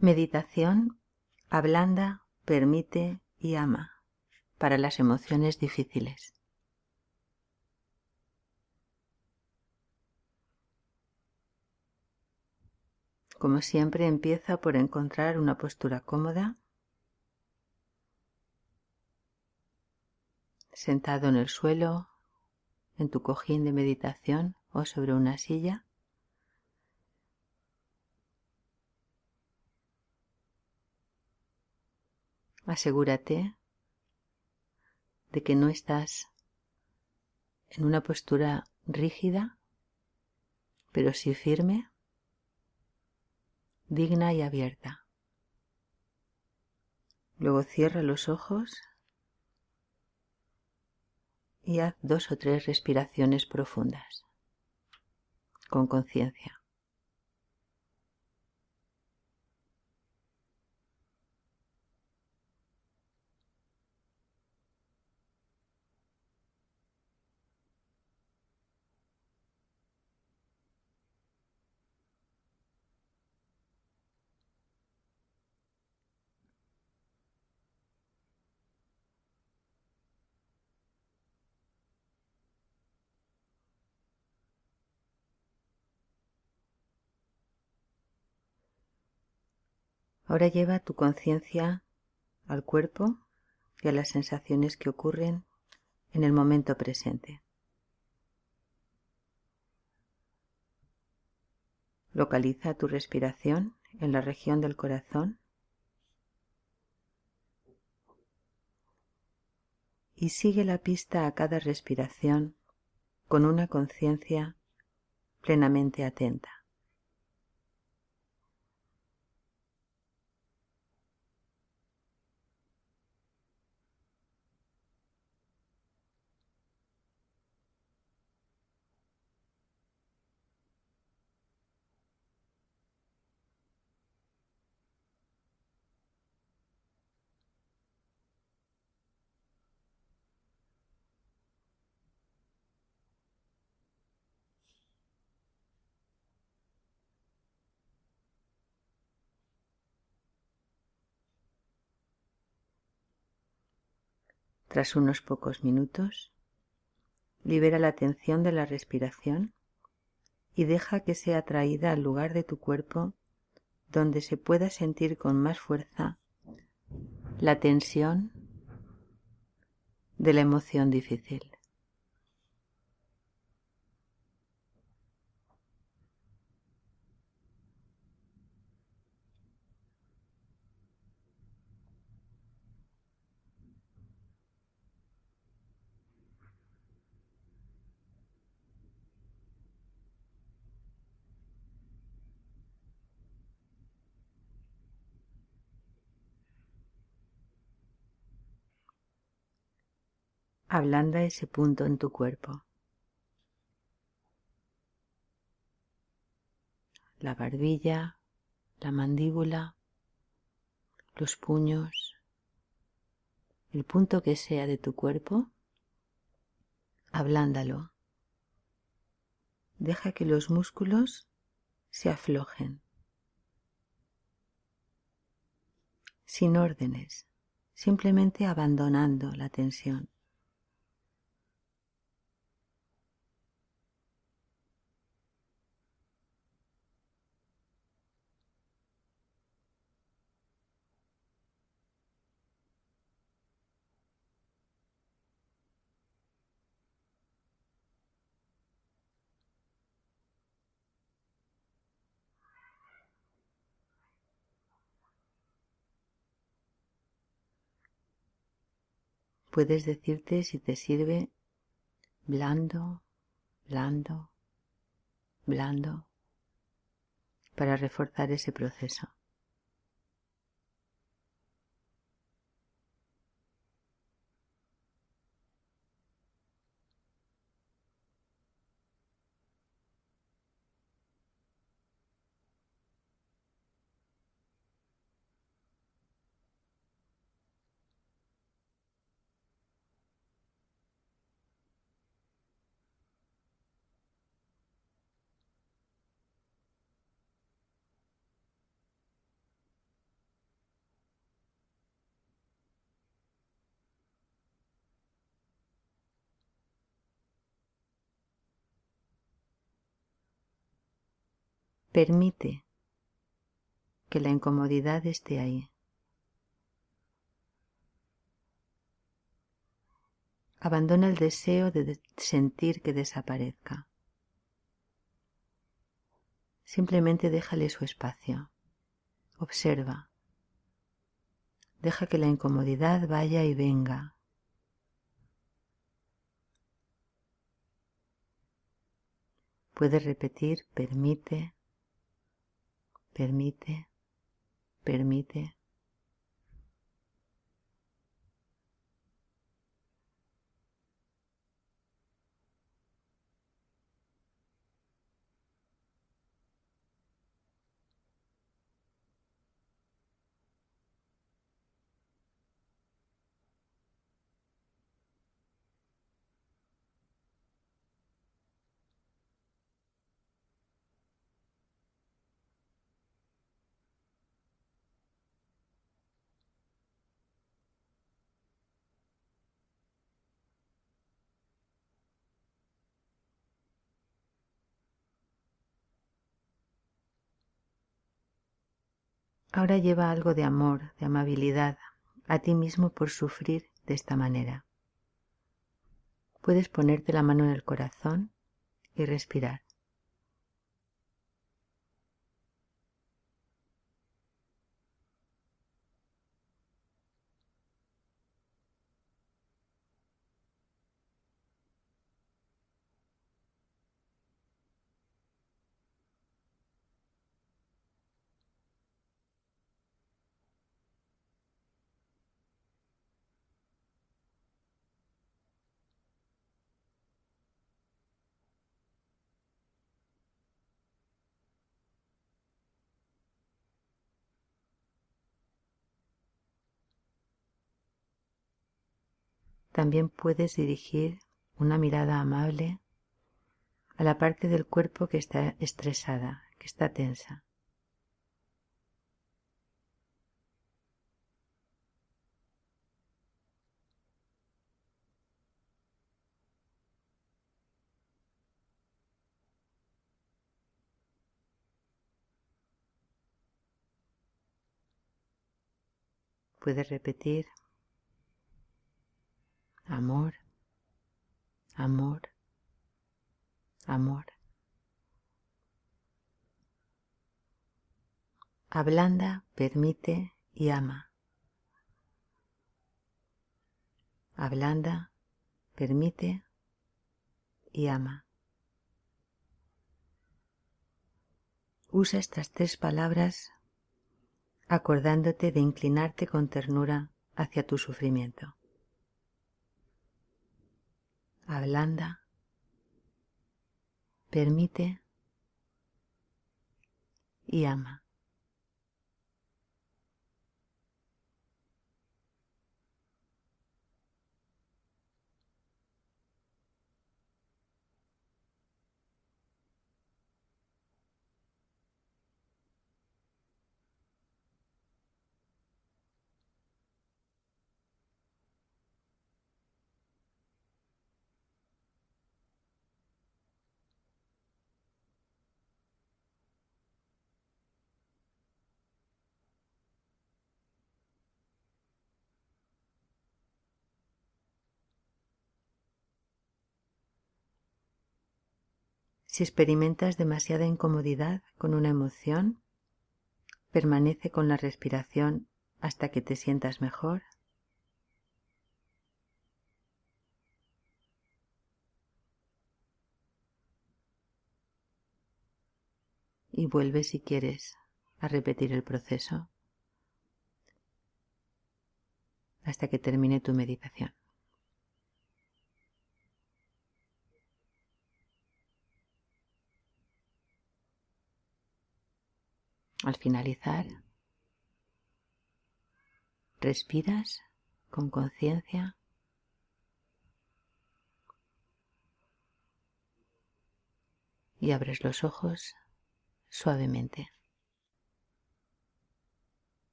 Meditación ablanda, permite y ama para las emociones difíciles. Como siempre, empieza por encontrar una postura cómoda, sentado en el suelo, en tu cojín de meditación o sobre una silla. Asegúrate de que no estás en una postura rígida, pero sí firme, digna y abierta. Luego cierra los ojos y haz 2 o 3 respiraciones profundas, con conciencia. Ahora lleva tu conciencia al cuerpo y a las sensaciones que ocurren en el momento presente. Localiza tu respiración en la región del corazón y sigue la pista a cada respiración con una conciencia plenamente atenta. Tras unos pocos minutos, libera la atención de la respiración y deja que sea traída al lugar de tu cuerpo donde se pueda sentir con más fuerza la tensión de la emoción difícil. Ablanda ese punto en tu cuerpo. La barbilla, la mandíbula, los puños, el punto que sea de tu cuerpo, ablándalo. Deja que los músculos se aflojen, sin órdenes, simplemente abandonando la tensión. Puedes decirte, si te sirve, blando, blando, blando, para reforzar ese proceso. Permite que la incomodidad esté ahí. Abandona el deseo de sentir que desaparezca. Simplemente déjale su espacio. Observa. Deja que la incomodidad vaya y venga. Puedes repetir: permite, permite, permite. Ahora lleva algo de amor, de amabilidad a ti mismo por sufrir de esta manera. Puedes ponerte la mano en el corazón y respirar. También puedes dirigir una mirada amable a la parte del cuerpo que está estresada, que está tensa. Puedes repetir: amor, amor, amor. Ablanda, permite y ama. Ablanda, permite y ama. Usa estas 3 palabras acordándote de inclinarte con ternura hacia tu sufrimiento. Ablanda, permite y ama. Si experimentas demasiada incomodidad con una emoción, permanece con la respiración hasta que te sientas mejor. Y vuelve si quieres a repetir el proceso hasta que termine tu meditación. Al finalizar, respiras con conciencia y abres los ojos suavemente.